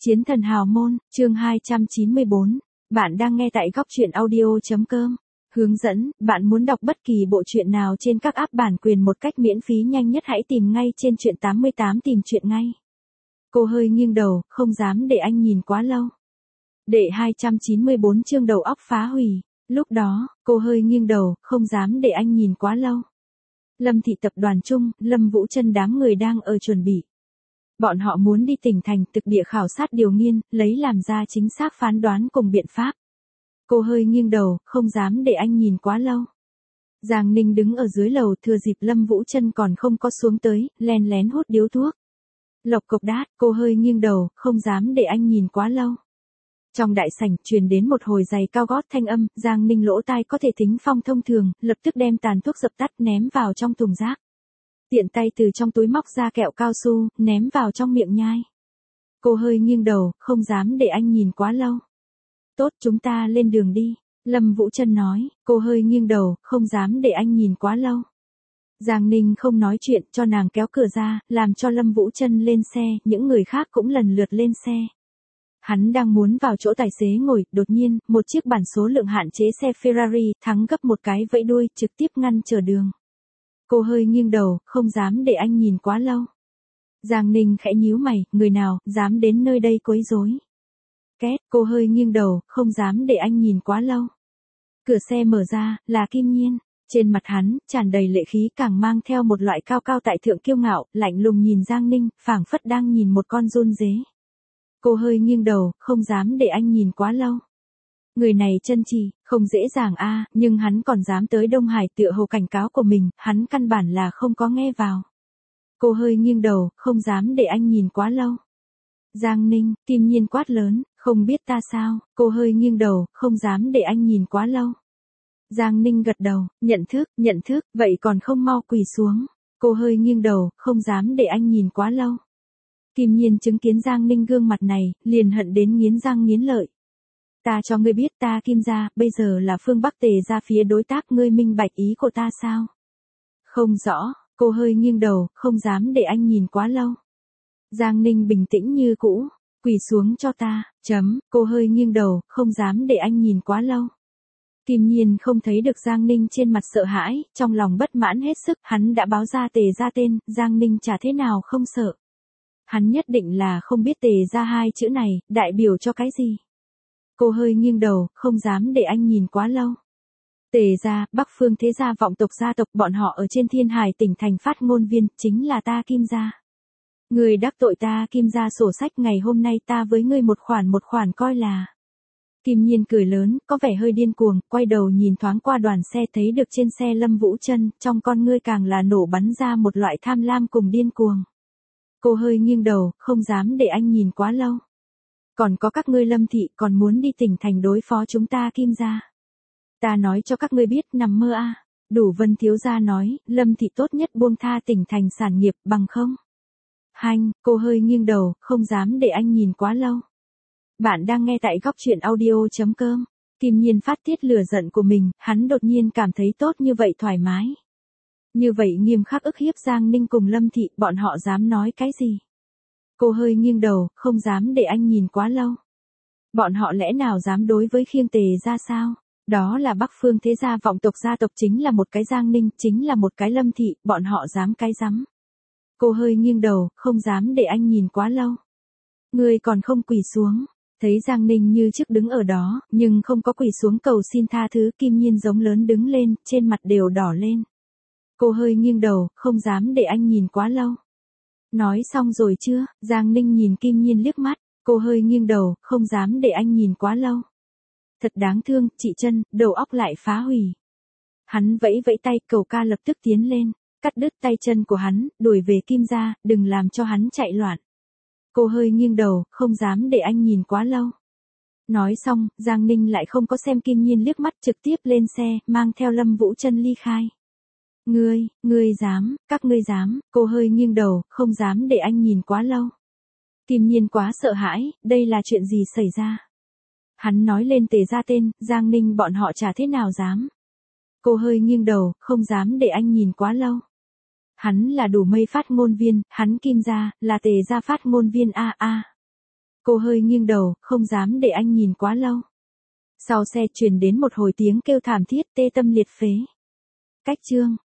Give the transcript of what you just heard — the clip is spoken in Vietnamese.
Chiến thần hào môn, chương 294. Bạn đang nghe tại góc truyện audio.com. Hướng dẫn, bạn muốn đọc bất kỳ bộ truyện nào trên các app bản quyền một cách miễn phí nhanh nhất hãy tìm ngay trên truyện 88 tìm truyện ngay. Cô hơi nghiêng đầu, không dám để anh nhìn quá lâu. Đệ 294 chương đầu óc phá hủy. Lúc đó, cô hơi nghiêng đầu, không dám để anh nhìn quá lâu. Lâm thị tập đoàn chung, Lâm Vũ Trân đám người đang ở chuẩn bị. Bọn họ muốn đi tỉnh thành thực địa khảo sát điều nghiên, lấy làm ra chính xác phán đoán cùng biện pháp. Cô hơi nghiêng đầu, không dám để anh nhìn quá lâu. Giang Ninh đứng ở dưới lầu thừa dịp Lâm Vũ Trân còn không có xuống tới, len lén hút điếu thuốc. Lộc cộc đát, cô hơi nghiêng đầu, không dám để anh nhìn quá lâu. Trong đại sảnh truyền đến một hồi giày cao gót thanh âm, Giang Ninh lỗ tai có thể tính phong thông thường, lập tức đem tàn thuốc dập tắt ném vào trong thùng rác. Tiện tay từ trong túi móc ra kẹo cao su, ném vào trong miệng nhai. Cô hơi nghiêng đầu, không dám để anh nhìn quá lâu. Tốt, chúng ta lên đường đi. Lâm Vũ Trân nói, cô hơi nghiêng đầu, không dám để anh nhìn quá lâu. Giang Ninh không nói chuyện, cho nàng kéo cửa ra, làm cho Lâm Vũ Trân lên xe, những người khác cũng lần lượt lên xe. Hắn đang muốn vào chỗ tài xế ngồi, đột nhiên, một chiếc bản số lượng hạn chế xe Ferrari thắng gấp một cái vẫy đuôi, trực tiếp ngăn chờ đường. Cô hơi nghiêng đầu, không dám để anh nhìn quá lâu. Giang Ninh khẽ nhíu mày, người nào, dám đến nơi đây quấy rối. Két, cô hơi nghiêng đầu, không dám để anh nhìn quá lâu. Cửa xe mở ra, là Kim Nhiên. Trên mặt hắn, tràn đầy lệ khí càng mang theo một loại cao cao tại thượng kiêu ngạo, lạnh lùng nhìn Giang Ninh, phảng phất đang nhìn một con giun dế. Cô hơi nghiêng đầu, không dám để anh nhìn quá lâu. Người này chân trì, không dễ dàng a, nhưng hắn còn dám tới Đông Hải tựa hồ cảnh cáo của mình, hắn căn bản là không có nghe vào. Cô hơi nghiêng đầu, không dám để anh nhìn quá lâu. Giang Ninh, Kim Nhiên quát lớn, không biết ta sao, cô hơi nghiêng đầu, không dám để anh nhìn quá lâu. Giang Ninh gật đầu, nhận thức, vậy còn không mau quỳ xuống. Cô hơi nghiêng đầu, không dám để anh nhìn quá lâu. Kim Nhiên chứng kiến Giang Ninh gương mặt này, liền hận đến nghiến răng nghiến lợi. Ta cho ngươi biết ta Kim gia, bây giờ là phương Bắc Tề gia phía đối tác, ngươi minh bạch ý của ta sao? Không rõ, cô hơi nghiêng đầu, không dám để anh nhìn quá lâu. Giang Ninh bình tĩnh như cũ, quỳ xuống cho ta, cô hơi nghiêng đầu, không dám để anh nhìn quá lâu. Kim Nhiên không thấy được Giang Ninh trên mặt sợ hãi, trong lòng bất mãn hết sức, hắn đã báo ra Tề gia tên, Giang Ninh chả thế nào không sợ. Hắn nhất định là không biết Tề gia hai chữ này, đại biểu cho cái gì. Cô hơi nghiêng đầu, không dám để anh nhìn quá lâu. Tề gia, Bắc Phương thế gia vọng tộc gia tộc, bọn họ ở trên Thiên Hải tỉnh thành phát ngôn viên, chính là ta Kim gia. Người đắc tội ta Kim gia sổ sách, ngày hôm nay ta với ngươi một khoản coi là. Kim Nhiên cười lớn, có vẻ hơi điên cuồng, quay đầu nhìn thoáng qua đoàn xe thấy được trên xe Lâm Vũ Trân, trong con ngươi càng là nổ bắn ra một loại tham lam cùng điên cuồng. Cô hơi nghiêng đầu, không dám để anh nhìn quá lâu. Còn có các ngươi Lâm thị còn muốn đi tỉnh thành đối phó chúng ta Kim gia. Ta nói cho các ngươi biết, nằm mơ a. Đủ Vân thiếu gia nói, Lâm thị tốt nhất buông tha tỉnh thành sản nghiệp, bằng không. Hanh, cô hơi nghiêng đầu, không dám để anh nhìn quá lâu. Bạn đang nghe tại góc truyện audio.com. Kim Nhiên phát tiết lửa giận của mình, hắn đột nhiên cảm thấy tốt như vậy thoải mái. Như vậy nghiêm khắc ức hiếp Giang Ninh cùng Lâm thị, bọn họ dám nói cái gì? Cô hơi nghiêng đầu, không dám để anh nhìn quá lâu. Bọn họ lẽ nào dám đối với Khiêng Tề ra sao? Đó là Bắc Phương thế gia vọng tộc gia tộc, chính là một cái Giang Ninh, chính là một cái Lâm thị, bọn họ dám cái rắm. Cô hơi nghiêng đầu, không dám để anh nhìn quá lâu. Người còn không quỳ xuống. Thấy Giang Ninh như trước đứng ở đó, nhưng không có quỳ xuống cầu xin tha thứ, Kim Nhiên giống lớn đứng lên, trên mặt đều đỏ lên. Cô hơi nghiêng đầu, không dám để anh nhìn quá lâu. Nói xong rồi chưa? Giang Ninh nhìn Kim Nhiên liếc mắt, cô hơi nghiêng đầu, không dám để anh nhìn quá lâu. Thật đáng thương, chị Trân, đầu óc lại phá hủy. Hắn vẫy vẫy tay, cầu ca lập tức tiến lên, cắt đứt tay chân của hắn, đuổi về Kim gia, đừng làm cho hắn chạy loạn. Cô hơi nghiêng đầu, không dám để anh nhìn quá lâu. Nói xong, Giang Ninh lại không có xem Kim Nhiên liếc mắt, trực tiếp lên xe, mang theo Lâm Vũ Trân ly khai. Ngươi dám, các ngươi dám, cô hơi nghiêng đầu, không dám để anh nhìn quá lâu. Kim Nhiên quá sợ hãi, đây là chuyện gì xảy ra? Hắn nói lên Tề gia tên, Giang Ninh bọn họ chả thế nào dám. Cô hơi nghiêng đầu, không dám để anh nhìn quá lâu. Hắn là đủ mây phát ngôn viên, hắn Kim gia, là Tề gia phát ngôn viên a. Cô hơi nghiêng đầu, không dám để anh nhìn quá lâu. Sau xe truyền đến một hồi tiếng kêu thảm thiết tê tâm liệt phế. Cách chương